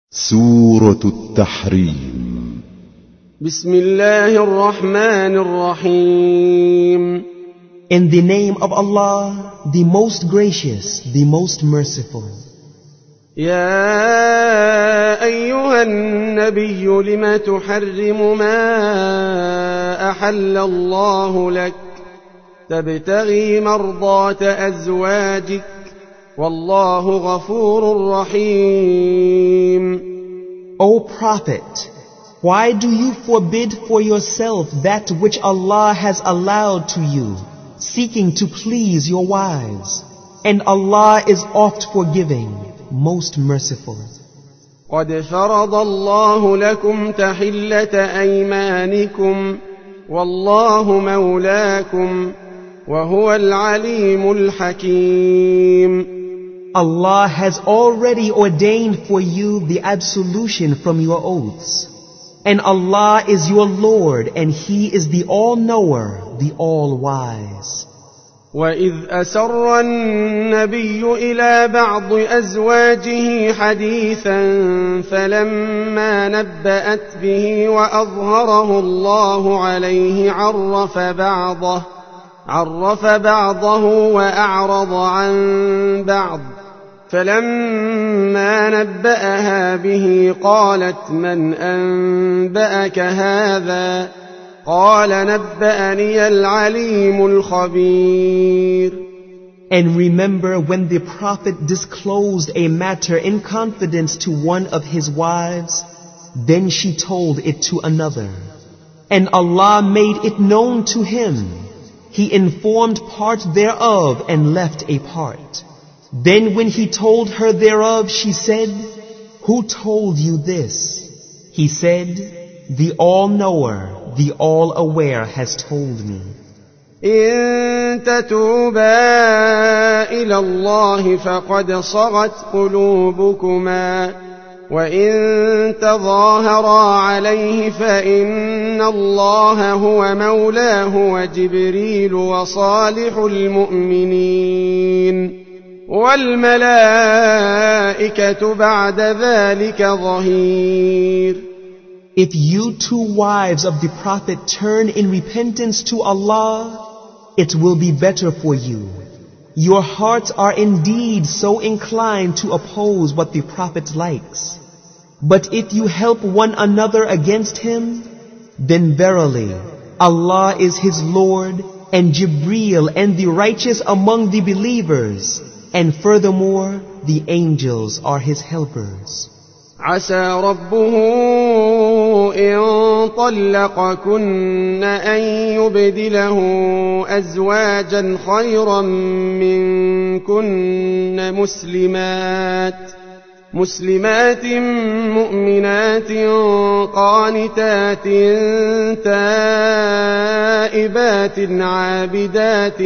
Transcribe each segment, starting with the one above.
سورة التحريم. بسم الله الرحمن الرحيم. In the name of Allah, the most gracious, the most merciful. يا أيها النبي لم تحرم ما أحل الله لك تبتغي مرضات أزواجك والله غفور رحيم. O Prophet, why do you forbid for yourself that which Allah has allowed to you, seeking to please your wives? And Allah is oft forgiving, most merciful. قد فرض الله لكم تحلة أيمانكم والله مولاكم وهو العليم الحكيم. Allah has already ordained for you the absolution from your oaths. And Allah is your Lord, and He is the All-Knower, the All-Wise. وَإِذْ أَسَرَّ النَّبِيُّ إِلَى بَعْضِ أَزْوَاجِهِ حَدِيثًا فَلَمَّا نَبَّأَتْ بِهِ وَأَظْهَرَهُ الله عليه عرف بعضه وأعرض عن بعض فلما نبأها به قالت من أنبأك هذا قال نبأني العليم الخبير. And remember when the Prophet disclosed a matter in confidence to one of his wives, then she told it to another. And Allah made it known to him. He informed part thereof and left a part. Then when he told her thereof, she said, "Who told you this?" He said, "The All-Knower, the All-Aware has told me." إن تتوبا إلى الله فقد صغت قلوبكما وإن تظاهرا عليه فإن الله هو مولاه وجبريل وصالح المؤمنين والملائكة بعد ذلك ظهير. If you two wives of the Prophet turn in repentance to Allah, it will be better for you. Your hearts are indeed so inclined to oppose what the Prophet likes. But if you help one another against him, then verily Allah is his Lord and Jibreel and the righteous among the believers, and furthermore the angels are his helpers. عسى ربه إن طلقكن أن يبدله أزواجا خيرا منكن مسلمات مؤمنات قانتات تائبات عابدات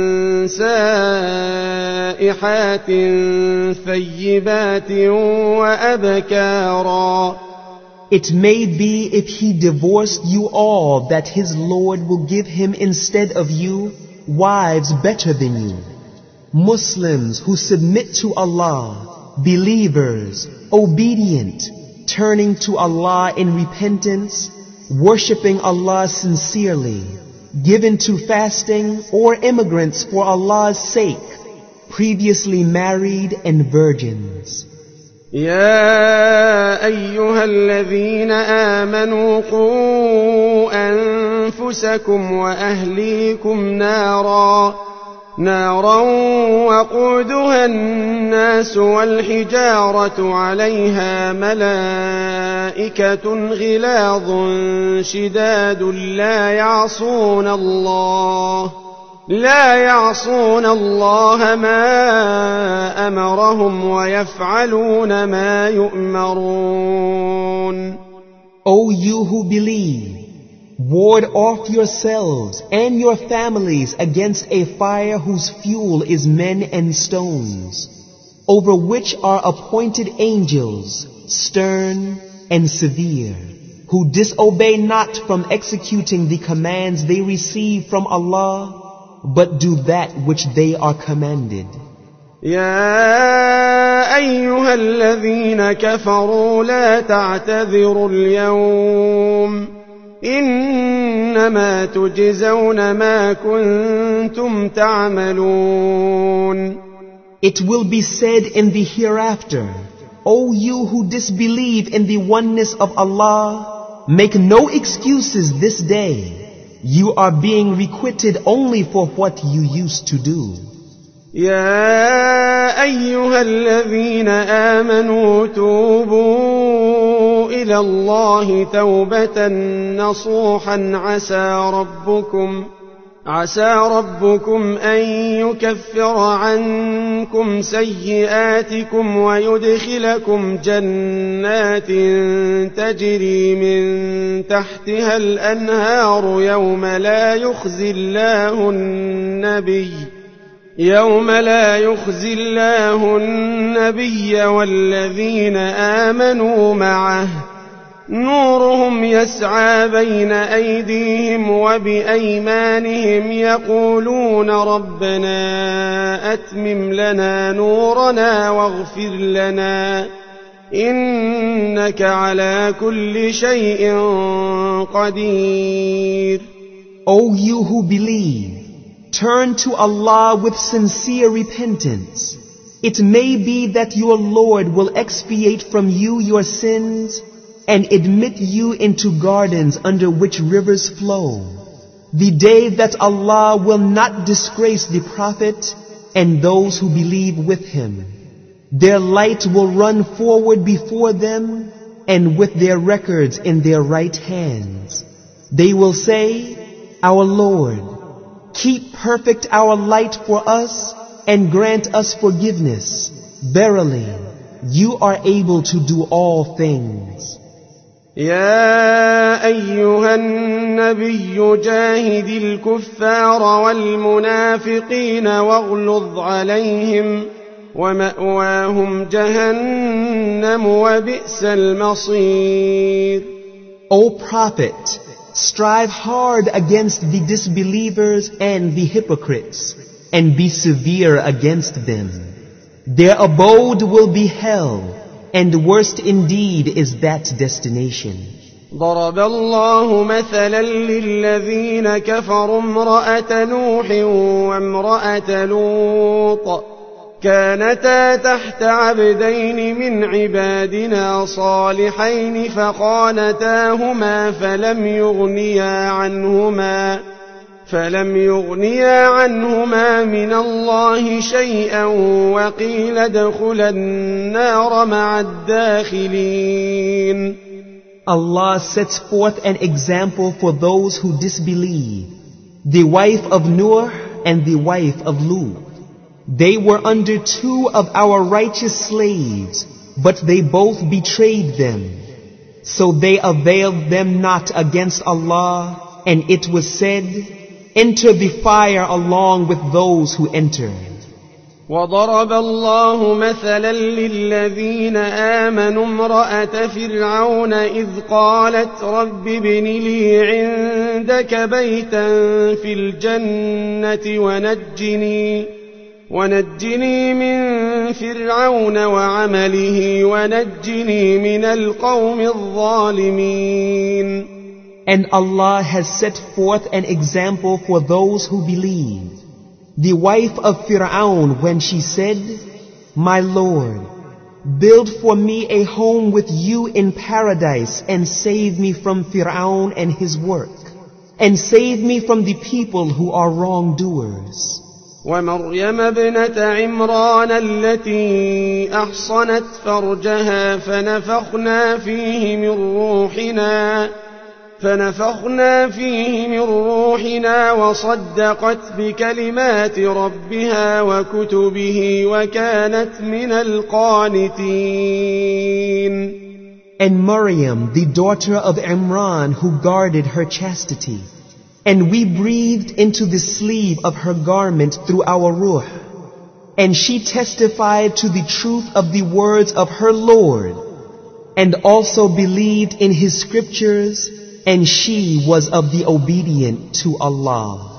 سائحات ثيبات وأبكارا. It may be if he divorced you all that his Lord will give him instead of you wives better than you, Muslims who submit to Allah, believers, obedient, turning to Allah in repentance, worshipping Allah sincerely, given to fasting, or immigrants for Allah's sake, previously married and virgins. يا أيها الذين آمنوا قوا أنفسكم وأهليكم نارا وقودها الناس والحجارة عليها ملائكة غلاظ شداد لا يعصون الله ما أمرهم ويفعلون ما يؤمرون. O you who believe, ward off yourselves and your families against a fire whose fuel is men and stones, over which are appointed angels, stern and severe, who disobey not from executing the commands they receive from Allah, but do that which they are commanded. يا أيها الذين كفروا لا تعتذروا اليوم إنما تجزون ما كنتم تعملون. It will be said in the hereafter, O you who disbelieve in the oneness of Allah, make no excuses this day. You are being requited only for what you used to do. يا أيها الذين آمنوا توبوا إلى الله توبة نصوحا عسى ربكم أن يكفر عنكم سيئاتكم ويدخلكم جنات تجري من تحتها الأنهار يوم لا يخزي الله النبي والذين آمنوا معه نورهم يسعى بين أيديهم وبأيمانهم يقولون ربنا أتمم لنا نورنا واغفر لنا إنك على كل شيء قدير. O you who believe, turn to Allah with sincere repentance. It may be that your Lord will expiate from you your sins and admit you into gardens under which rivers flow. The day that Allah will not disgrace the Prophet and those who believe with him. Their light will run forward before them and with their records in their right hands. They will say, Our Lord, keep perfect our light for us and grant us forgiveness. Verily, you are able to do all things. يا أيها النبي جاهد الكفار والمنافقين واغلظ عليهم ومأواهم جهنم وبئس المصير. O Prophet, strive hard against the disbelievers and the hypocrites, and be severe against them. Their abode will be hell, and worst indeed is that destination. ضرب الله مثلا للذين كفروا امرأة نوح وامرأة لوط كانتا تحت عبدين من عبادنا صالحين فخانتاهما فلم يغنيا عنهما من الله شيئا وقيل ادخلا النار مع الداخلين. Allah sets forth an example for those who disbelieve. The wife of Noah and the wife of Lut. They were under two of our righteous slaves, but they both betrayed them. So they availed them not against Allah, and it was said, Enter the fire along with those who entered. وضرب الله مثلا للذين آمنوا امرأة فرعون إذ قالت رب ابن لي عندك بيتا في الجنة ونجني من فرعون وعمله ونجني من القوم الظالمين. And Allah has set forth an example for those who believe. The wife of Fir'aun, when she said, My Lord, build for me a home with you in paradise and save me from Fir'aun and his work, and save me from the people who are wrongdoers. ومريم ابنة عمران التي أحصنت فرجها فنفخنا فيه من روحنا وصدقت بكلمات ربها وكتبه وكانت من القانتين. And Maryam, the daughter of Imran, who guarded her chastity, and we breathed into the sleeve of her garment through our ruh, and she testified to the truth of the words of her Lord, and also believed in his scriptures, and she was of the obedient to Allah.